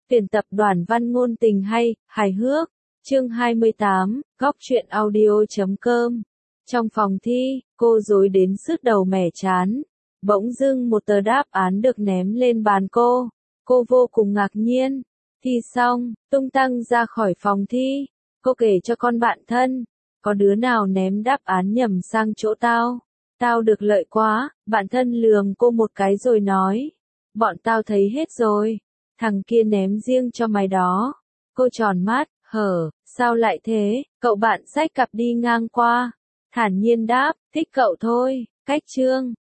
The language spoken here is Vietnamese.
Tuyển tập đoàn văn ngôn tình hay, hài hước. Chương 28, góc truyện audio.com. Trong phòng thi, cô rối đến sứt đầu mẻ trán. Bỗng dưng một tờ đáp án được ném lên bàn cô. Cô vô cùng ngạc nhiên. Thi xong, tung tăng ra khỏi phòng thi. Cô kể cho con bạn thân. Có đứa nào ném đáp án nhầm sang chỗ tao? Tao được lợi quá. Bạn thân lườm cô một cái rồi nói. Bọn tao thấy hết rồi. Thằng kia ném riêng cho mày đó. Cô tròn mắt, hở, sao lại thế? Cậu bạn xách cặp đi ngang qua. Thản nhiên đáp, thích cậu thôi. Cách chương.